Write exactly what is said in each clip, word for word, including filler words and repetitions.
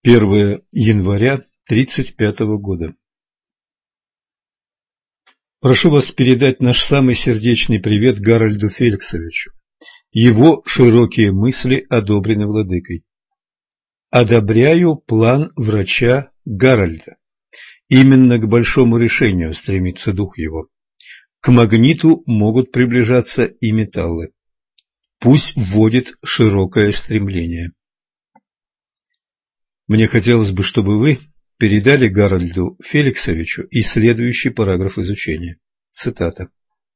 первое января тридцать пятого года. Прошу вас передать наш самый сердечный привет Гарольду Феликсовичу. Его широкие мысли одобрены владыкой. Одобряю план врача Гарольда. Именно к большому решению стремится дух его. К магниту могут приближаться и металлы. Пусть вводит широкое стремление. Мне хотелось бы, чтобы вы передали Гарольду Феликсовичу и следующий параграф изучения. Цитата.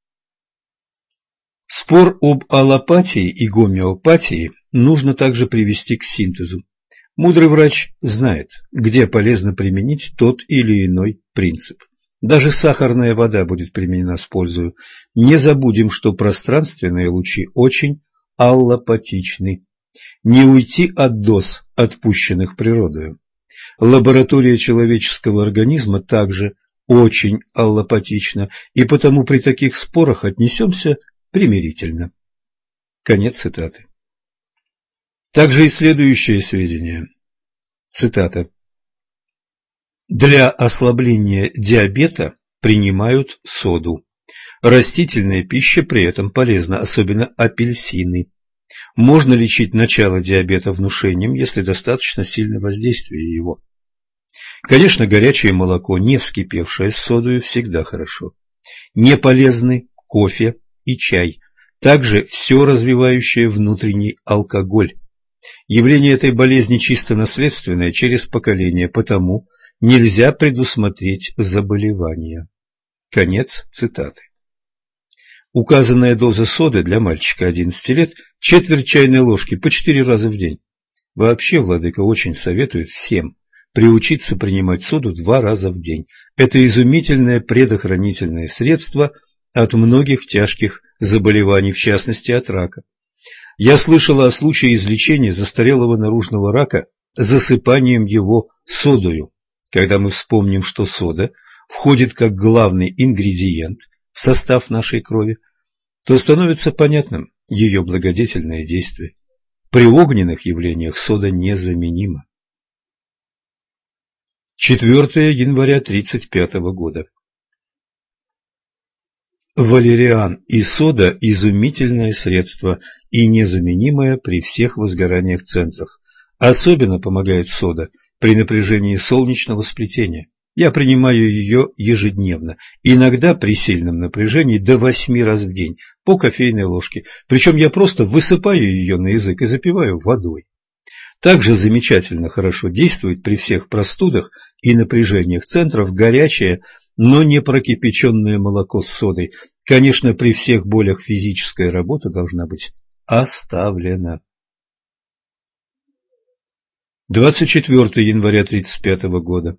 Спор об аллопатии и гомеопатии нужно также привести к синтезу. Мудрый врач знает, где полезно применить тот или иной принцип. Даже сахарная вода будет применена с пользой. Не забудем, что пространственные лучи очень аллопатичны. Не уйти от доз, отпущенных природою. Лаборатория человеческого организма также очень аллопатична, и потому при таких спорах отнесемся примирительно. Конец цитаты. Также и следующее сведение. Цитата. Для ослабления диабета принимают соду. Растительная пища при этом полезна, особенно апельсины. Можно лечить начало диабета внушением, если достаточно сильно воздействие его. Конечно, горячее молоко, не вскипевшее с содою, всегда хорошо. Не полезны кофе и чай, также все развивающее внутренний алкоголь. Явление этой болезни чисто наследственное через поколение, потому нельзя предусмотреть заболевания. Конец цитаты. Указанная доза соды для мальчика одиннадцати лет – четверть чайной ложки по четыре раза в день. Вообще, владыка очень советует всем приучиться принимать соду два раза в день. Это изумительное предохранительное средство от многих тяжких заболеваний, в частности от рака. Я слышала о случае излечения застарелого наружного рака засыпанием его содою. Когда мы вспомним, что сода входит как главный ингредиент в состав нашей крови, то становится понятным ее благодетельное действие. При огненных явлениях сода незаменима. четвёртое января тридцать пятого года. Валериан и сода – изумительное средство и незаменимое при всех возгораниях центров. Особенно помогает сода при напряжении солнечного сплетения. Я принимаю ее ежедневно, иногда при сильном напряжении до восьми раз в день, по кофейной ложке, причем я просто высыпаю ее на язык и запиваю водой. Также замечательно хорошо действует при всех простудах и напряжениях центров горячее, но не прокипяченное молоко с содой. Конечно, при всех болях физическая работа должна быть оставлена. двадцать четвёртое января тридцать пятого года.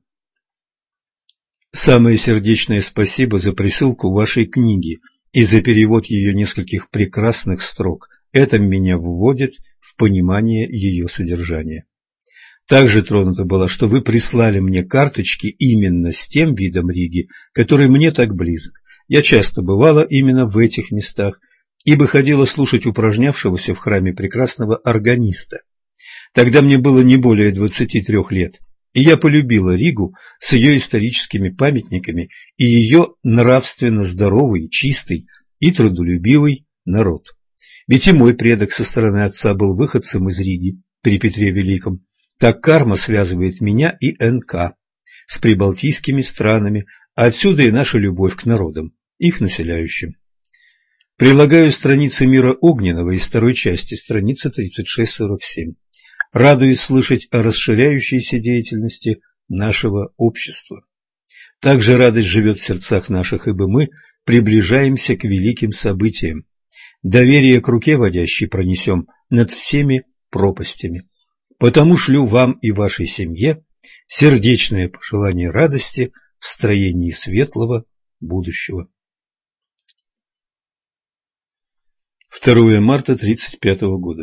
Самое сердечное спасибо за присылку вашей книги и за перевод ее нескольких прекрасных строк. Это меня вводит в понимание ее содержания. Также тронута была, что вы прислали мне карточки именно с тем видом Риги, который мне так близок. Я часто бывала именно в этих местах, ибо ходила слушать упражнявшегося в храме прекрасного органиста. Тогда мне было не более двадцати трех лет. И я полюбила Ригу с ее историческими памятниками и ее нравственно здоровый, чистый и трудолюбивый народ. Ведь и мой предок со стороны отца был выходцем из Риги при Петре Великом. Так карма связывает меня и эн ка с прибалтийскими странами, а отсюда и наша любовь к народам, их населяющим. Прилагаю страницы мира огненного из второй части, страница тридцать шесть сорок семь. Радуюсь слышать о расширяющейся деятельности нашего общества. Также радость живет в сердцах наших, ибо мы приближаемся к великим событиям. Доверие к руке водящей пронесем над всеми пропастями. Потому шлю вам и вашей семье сердечное пожелание радости в строении светлого будущего. второе марта тридцать пятого года.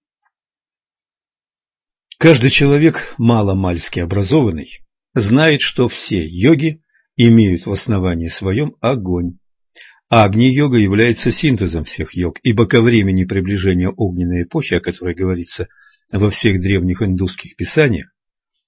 Каждый человек маломальски образованный знает, что все йоги имеют в основании своем огонь. Агни-йога является синтезом всех йог, ибо ко времени приближения огненной эпохи, о которой говорится во всех древних индусских писаниях,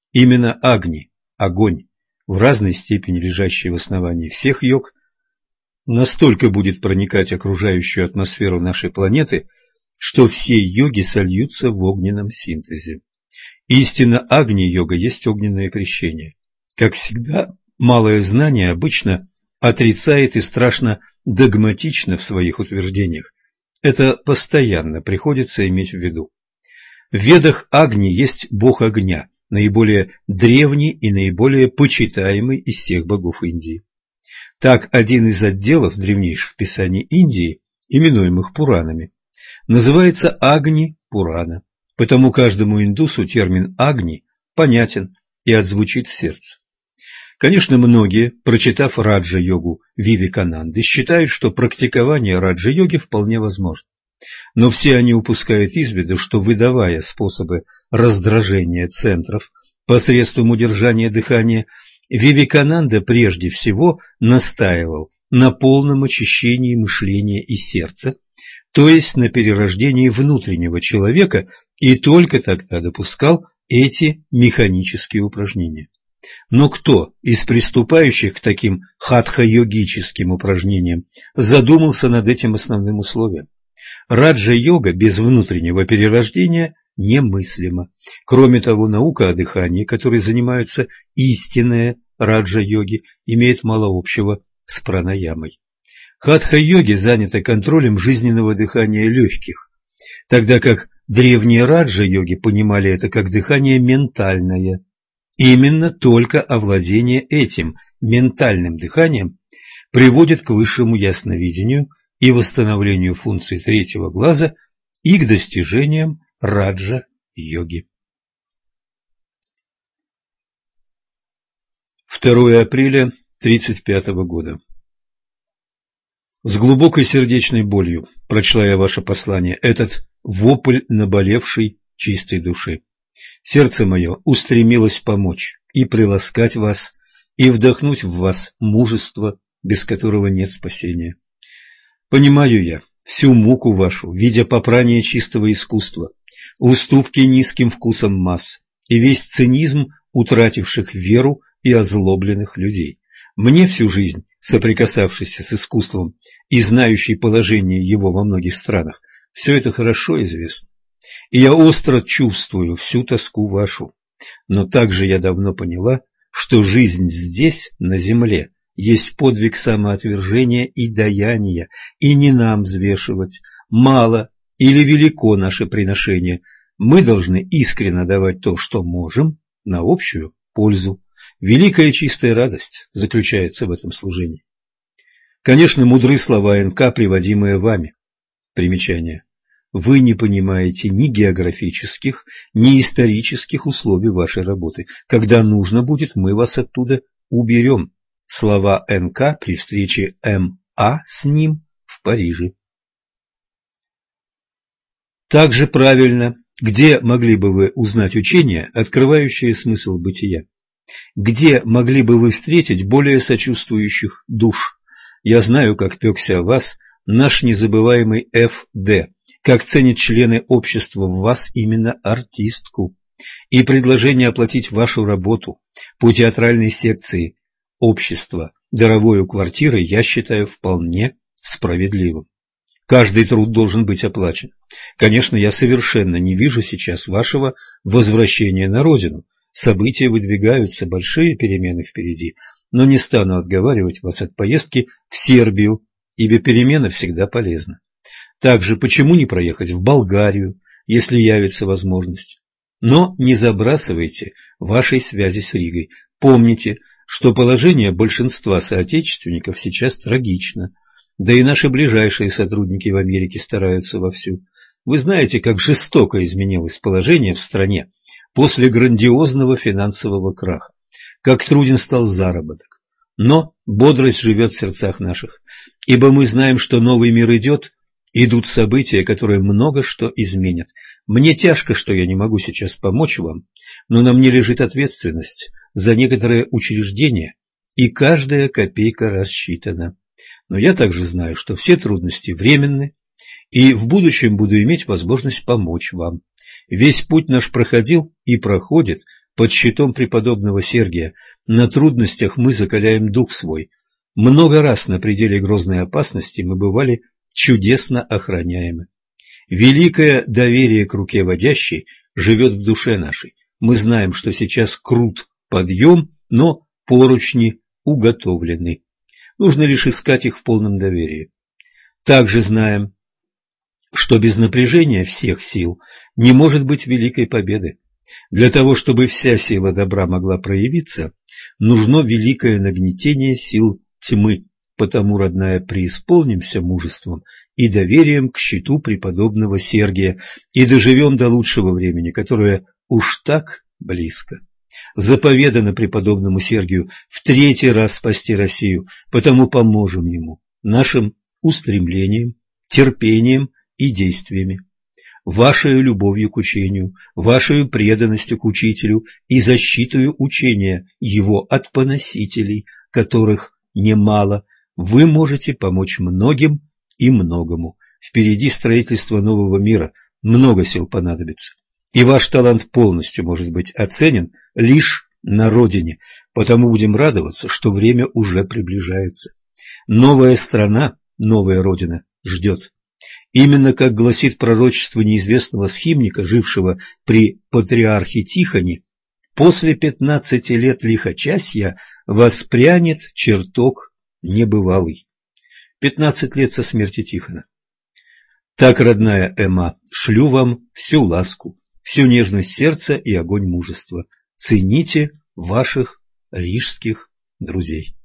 Именно Агни, огонь, в разной степени лежащий в основании всех йог, настолько будет проникать окружающую атмосферу нашей планеты, что все йоги сольются в огненном синтезе. Истинно Агни-йога есть огненное крещение. Как всегда, малое знание обычно отрицает и страшно догматично в своих утверждениях. Это постоянно приходится иметь в виду. В Ведах Агни есть бог огня, наиболее древний и наиболее почитаемый из всех богов Индии. Так, один из отделов древнейших писаний Индии, именуемых Пуранами, называется Агни-Пурана, потому каждому индусу термин Агни понятен и отзвучит в сердце. Конечно, многие, прочитав раджа-йогу Вивекананды, считают, что практикование раджа-йоги вполне возможно. Но все они упускают из виду, что, выдавая способы раздражения центров посредством удержания дыхания, Вивекананда прежде всего настаивал на полном очищении мышления и сердца, то есть на перерождении внутреннего человека, и только тогда допускал эти механические упражнения. Но кто из приступающих к таким хатха-йогическим упражнениям задумался над этим основным условием? Раджа-йога без внутреннего перерождения немыслима. Кроме того, наука о дыхании, которой занимаются истинные раджа-йоги, имеет мало общего с пранаямой. Хатха-йоги заняты контролем жизненного дыхания легких, тогда как древние раджа-йоги понимали это как дыхание ментальное. Именно только овладение этим ментальным дыханием приводит к высшему ясновидению и восстановлению функций третьего глаза и к достижениям раджа-йоги. второе апреля тридцать пятого года. С глубокой сердечной болью прочла я ваше послание, этот вопль наболевшей чистой души. Сердце мое устремилось помочь и приласкать вас, и вдохнуть в вас мужество, без которого нет спасения. Понимаю я всю муку вашу, видя попрание чистого искусства, уступки низким вкусам масс и весь цинизм утративших веру и озлобленных людей. Мне всю жизнь, соприкасавшийся с искусством и знающий положение его во многих странах, все это хорошо известно. И я остро чувствую всю тоску вашу, но также я давно поняла, что жизнь здесь, на земле, есть подвиг самоотвержения и даяния, и не нам взвешивать, мало или велико наше приношение. Мы должны искренне давать то, что можем, на общую пользу. Великая чистая радость заключается в этом служении. Конечно, мудры слова эн ка, приводимые вами. Примечание. Вы не понимаете ни географических, ни исторических условий вашей работы. Когда нужно будет, мы вас оттуда уберем. Слова эн ка при встрече эм а с ним в Париже. Также правильно, где могли бы вы узнать учение, открывающее смысл бытия? Где могли бы вы встретить более сочувствующих душ? Я знаю, как пекся о вас наш незабываемый эф дэ, как ценят члены общества в вас именно артистку, и предложение оплатить вашу работу по театральной секции общества даровою квартирой я считаю вполне справедливым. Каждый труд должен быть оплачен. Конечно, я совершенно не вижу сейчас вашего возвращения на родину. События выдвигаются, большие перемены впереди, но не стану отговаривать вас от поездки в Сербию, ибо перемена всегда полезна. Также почему не проехать в Болгарию, если явится возможность? Но не забрасывайте вашей связи с Ригой. Помните, что положение большинства соотечественников сейчас трагично, да и наши ближайшие сотрудники в Америке стараются вовсю. Вы знаете, как жестоко изменилось положение в стране после грандиозного финансового краха, как труден стал заработок. Но бодрость живет в сердцах наших, ибо мы знаем, что новый мир идет, идут события, которые много что изменят. Мне тяжко, что я не могу сейчас помочь вам, но на мне лежит ответственность за некоторые учреждения, и каждая копейка рассчитана. Но я также знаю, что все трудности временны, и в будущем буду иметь возможность помочь вам. Весь путь наш проходил и проходит Под щитом преподобного Сергия на трудностях мы закаляем дух свой. Много раз на пределе грозной опасности мы бывали чудесно охраняемы. Великое доверие к руке водящей живет в душе нашей. Мы знаем, что сейчас крут подъем, но поручни уготовлены. Нужно лишь искать их в полном доверии. Также знаем, что без напряжения всех сил не может быть великой победы. Для того, чтобы вся сила добра могла проявиться, нужно великое нагнетение сил тьмы. Потому, родная, преисполнимся мужеством и доверием к щиту преподобного Сергия и доживем до лучшего времени, которое уж так близко. Заповедано преподобному Сергию в третий раз спасти Россию, потому поможем ему нашим устремлением, терпением и действиями, вашей любовью к учению, вашей преданностью к учителю и защитою учения его от поносителей, которых немало. Вы можете помочь многим и многому. Впереди строительство нового мира, много сил понадобится. И ваш талант полностью может быть оценен лишь на родине, потому будем радоваться, что время уже приближается. Новая страна, новая родина ждет. Именно как гласит пророчество неизвестного схимника, жившего при патриархе Тихоне, после пятнадцати лет лихочасья воспрянет чертог небывалый. Пятнадцать лет со смерти Тихона. Так, родная Эмма, шлю вам всю ласку, всю нежность сердца и огонь мужества. Цените ваших рижских друзей.